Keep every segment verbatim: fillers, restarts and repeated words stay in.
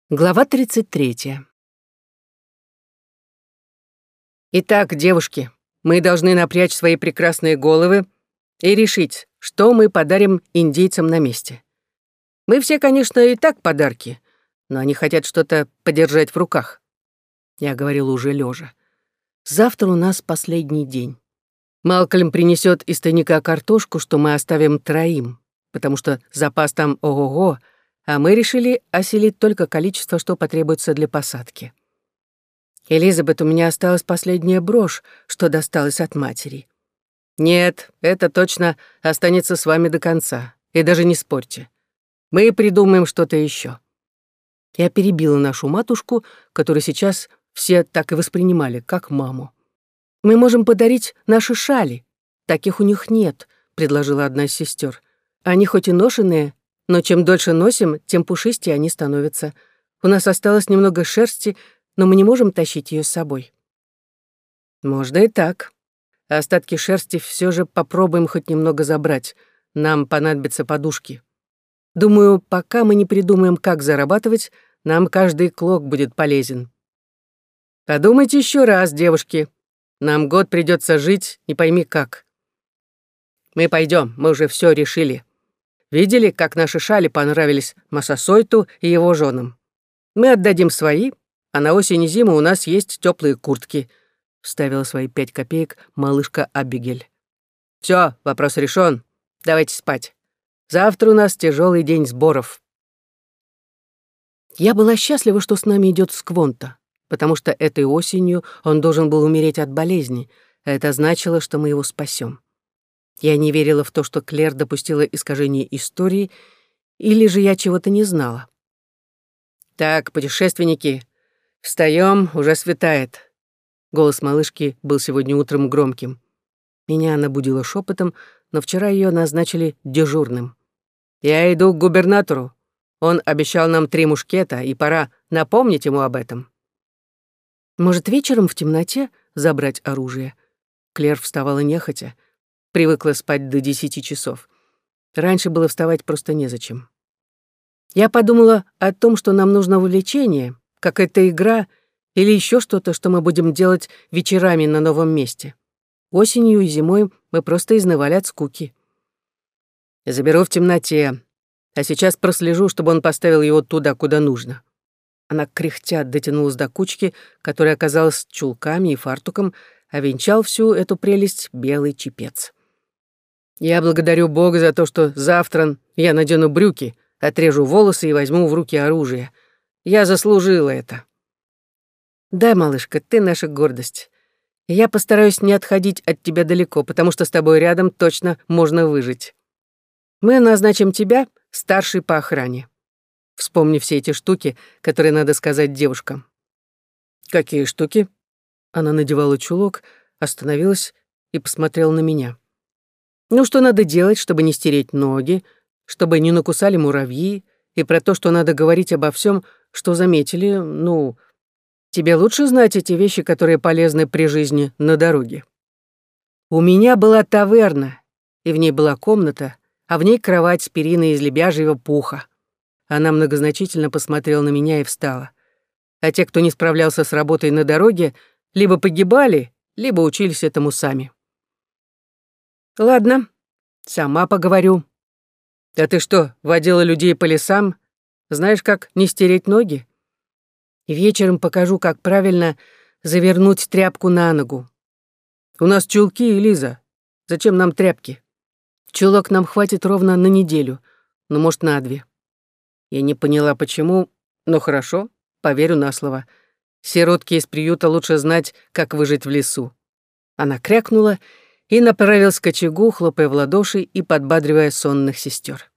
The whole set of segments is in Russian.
Глава тридцать третья. Итак, девушки, мы должны напрячь свои прекрасные головы и решить, что мы подарим индейцам на месте. Мы все, конечно, и так подарки, но они хотят что-то подержать в руках. Я говорила уже лежа. Завтра у нас последний день. Малкольм принесет из тайника картошку, что мы оставим троим, потому что запас там ого-го, а мы решили оселить только количество, что потребуется для посадки. Элизабет, у меня осталась последняя брошь, что досталась от матери. Нет, это точно останется с вами до конца, и даже не спорьте. Мы придумаем что-то еще. Я перебила нашу матушку, которую сейчас все так и воспринимали, как маму. Мы можем подарить наши шали. Таких у них нет, предложила одна из сестер. Они хоть и ношеные, но чем дольше носим, тем пушистее они становятся. У нас осталось немного шерсти, но мы не можем тащить ее с собой. Можно и так. Остатки шерсти все же попробуем хоть немного забрать. Нам понадобятся подушки. Думаю, пока мы не придумаем, как зарабатывать, нам каждый клок будет полезен. Подумайте еще раз, девушки. Нам год придется жить, не пойми как. Мы пойдем, мы уже все решили. Видели, как наши шали понравились Массасойту и его женам? Мы отдадим свои, а на осень и зиму у нас есть теплые куртки», — вставила свои пять копеек малышка Абигель. «Все, вопрос решен. Давайте спать. Завтра у нас тяжелый день сборов». Я была счастлива, что с нами идет Сквонта, потому что этой осенью он должен был умереть от болезни, а это значило, что мы его спасем. Я не верила в то, что Клэр допустила искажение истории, или же я чего-то не знала. «Так, путешественники, встаем, уже светает». Голос малышки был сегодня утром громким. Меня она будила шепотом, но вчера ее назначили дежурным. «Я иду к губернатору. Он обещал нам три мушкета, и пора напомнить ему об этом». «Может, вечером в темноте забрать оружие?» Клэр вставала нехотя. Привыкла спать до десяти часов. Раньше было вставать просто незачем. Я подумала о том, что нам нужно увлечение, какая-то игра или еще что-то, что мы будем делать вечерами на новом месте. Осенью и зимой мы просто изнывали от скуки. Заберу в темноте, а сейчас прослежу, чтобы он поставил его туда, куда нужно. Она кряхтя дотянулась до кучки, которая оказалась чулками и фартуком, а венчал всю эту прелесть белый чепец. Я благодарю Бога за то, что завтра я надену брюки, отрежу волосы и возьму в руки оружие. Я заслужила это. Да, малышка, ты наша гордость. Я постараюсь не отходить от тебя далеко, потому что с тобой рядом точно можно выжить. Мы назначим тебя старшей по охране. Вспомни все эти штуки, которые надо сказать девушкам. Какие штуки? Она надевала чулок, остановилась и посмотрела на меня. Ну, что надо делать, чтобы не стереть ноги, чтобы не накусали муравьи, и про то, что надо говорить обо всем, что заметили, ну, тебе лучше знать эти вещи, которые полезны при жизни на дороге. У меня была таверна, и в ней была комната, а в ней кровать с периной из лебяжьего пуха. Она многозначительно посмотрела на меня и встала. А те, кто не справлялся с работой на дороге, либо погибали, либо учились этому сами. Ладно, сама поговорю. А ты что, водила людей по лесам? Знаешь, как не стереть ноги? И вечером покажу, как правильно завернуть тряпку на ногу. У нас чулки, Лиза. Зачем нам тряпки? Чулок нам хватит ровно на неделю, ну, может, на две. Я не поняла, почему, но хорошо, поверю на слово. Сиротке из приюта лучше знать, как выжить в лесу. Она крякнула и направилась к очагу, хлопая в ладоши и подбадривая сонных сестер.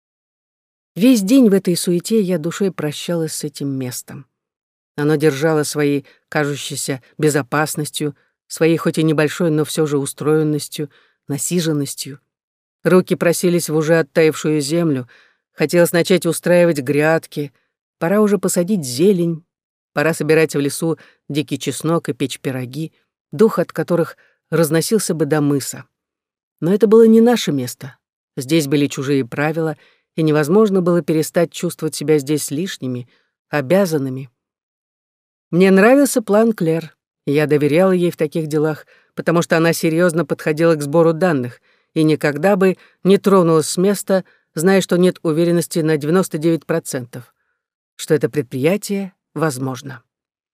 Весь день в этой суете я душой прощалась с этим местом. Оно держало своей кажущейся безопасностью, своей хоть и небольшой, но все же устроенностью, насиженностью. Руки просились в уже оттаившую землю, хотелось начать устраивать грядки, пора уже посадить зелень, пора собирать в лесу дикий чеснок и печь пироги, дух от которых разносился бы до мыса. Но это было не наше место. Здесь были чужие правила, и невозможно было перестать чувствовать себя здесь лишними, обязанными. Мне нравился план Клэр, и я доверяла ей в таких делах, потому что она серьезно подходила к сбору данных и никогда бы не тронулась с места, зная, что нет уверенности на девяносто девять процентов, что это предприятие возможно.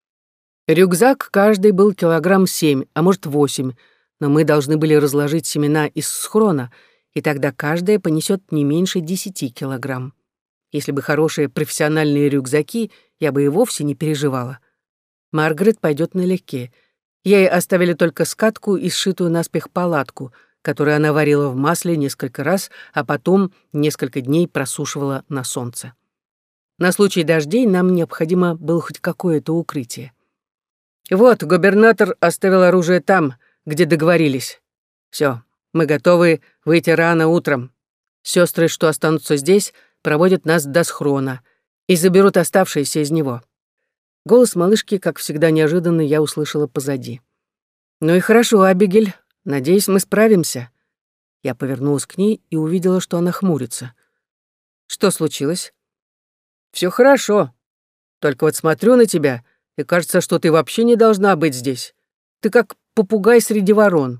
Рюкзак каждый был килограмм семь, а может восемь, но мы должны были разложить семена из схрона, и тогда каждая понесет не меньше десяти килограмм. Если бы хорошие профессиональные рюкзаки, я бы и вовсе не переживала. Маргарет пойдет налегке. Ей оставили только скатку и сшитую наспех палатку, которую она варила в масле несколько раз, а потом несколько дней просушивала на солнце. На случай дождей нам необходимо было хоть какое-то укрытие. Вот, губернатор оставил оружие там, где договорились. Все, мы готовы выйти рано утром. Сестры, что останутся здесь, проводят нас до схрона и заберут оставшиеся из него. Голос малышки, как всегда неожиданно, я услышала позади. «Ну и хорошо, Абигель. Надеюсь, мы справимся». Я повернулась к ней и увидела, что она хмурится. «Что случилось?» «Все хорошо. Только вот смотрю на тебя, и кажется, что ты вообще не должна быть здесь. Ты как попугай среди ворон».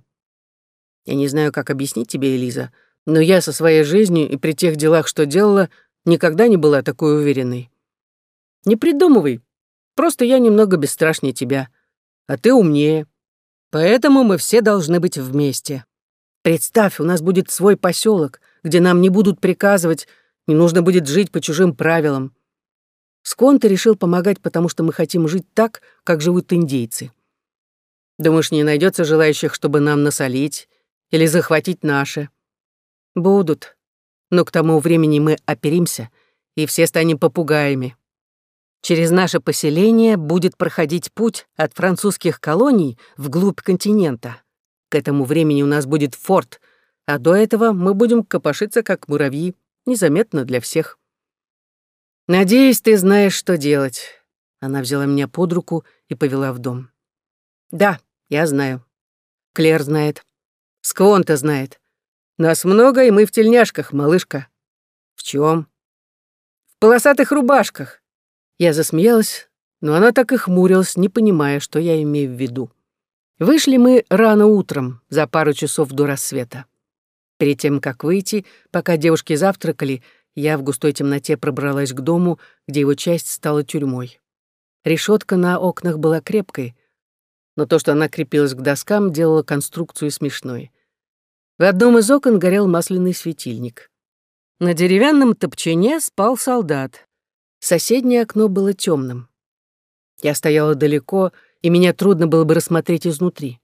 Я не знаю, как объяснить тебе, Элиза, но я со своей жизнью и при тех делах, что делала, никогда не была такой уверенной. Не придумывай. Просто я немного бесстрашнее тебя, а ты умнее. Поэтому мы все должны быть вместе. Представь, у нас будет свой поселок, где нам не будут приказывать, не нужно будет жить по чужим правилам. Сконта решил помогать, потому что мы хотим жить так, как живут индейцы. Думаешь, не найдется желающих, чтобы нам насолить или захватить наше? Будут. Но к тому времени мы оперимся, и все станем попугаями. Через наше поселение будет проходить путь от французских колоний вглубь континента. К этому времени у нас будет форт, а до этого мы будем копошиться, как муравьи, незаметно для всех. Надеюсь, ты знаешь, что делать. Она взяла меня под руку и повела в дом. Да, я знаю. Клэр знает. Сквонта знает. Нас много, и мы в тельняшках, малышка. В чем? В полосатых рубашках. Я засмеялась, но она так и хмурилась, не понимая, что я имею в виду. Вышли мы рано утром, за пару часов до рассвета. Перед тем, как выйти, пока девушки завтракали, я в густой темноте пробралась к дому, где его часть стала тюрьмой. Решетка на окнах была крепкой, но то, что она крепилась к доскам, делало конструкцию смешной. В одном из окон горел масляный светильник. На деревянном топчине спал солдат. Соседнее окно было темным. Я стояла далеко, и меня трудно было бы рассмотреть изнутри.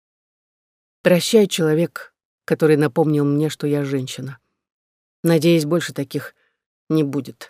Прощай, человек, который напомнил мне, что я женщина. Надеюсь, больше таких не будет.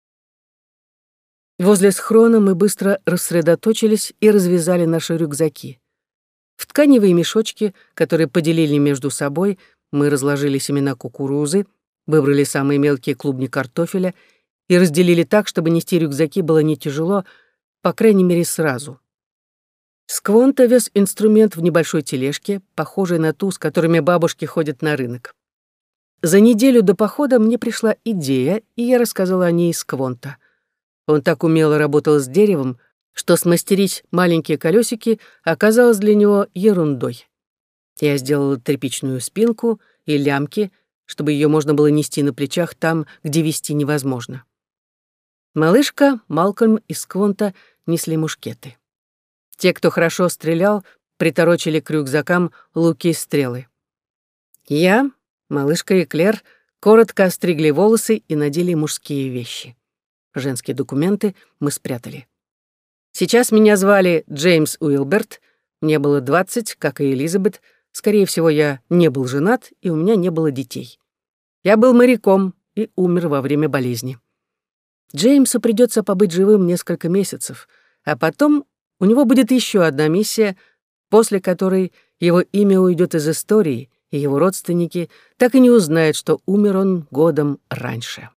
Возле схрона мы быстро рассредоточились и развязали наши рюкзаки. В тканевые мешочки, которые поделили между собой, мы разложили семена кукурузы, выбрали самые мелкие клубни картофеля и разделили так, чтобы нести рюкзаки было не тяжело, по крайней мере, сразу. Сквонта вез инструмент в небольшой тележке, похожей на ту, с которыми бабушки ходят на рынок. За неделю до похода мне пришла идея, и я рассказала о ней Сквонта. Он так умело работал с деревом, что смастерить маленькие колесики оказалось для него ерундой. Я сделала тряпичную спинку и лямки, чтобы ее можно было нести на плечах там, где вести невозможно. Малышка, Малкольм и Сквонта несли мушкеты. Те, кто хорошо стрелял, приторочили к рюкзакам луки и стрелы. Я, малышка и Клэр коротко остригли волосы и надели мужские вещи. Женские документы мы спрятали. Сейчас меня звали Джеймс Уилберт, мне было двадцать, как и Элизабет. Скорее всего, я не был женат, и у меня не было детей. Я был моряком и умер во время болезни. Джеймсу придется побыть живым несколько месяцев, а потом у него будет еще одна миссия, после которой его имя уйдет из истории, и его родственники так и не узнают, что умер он годом раньше.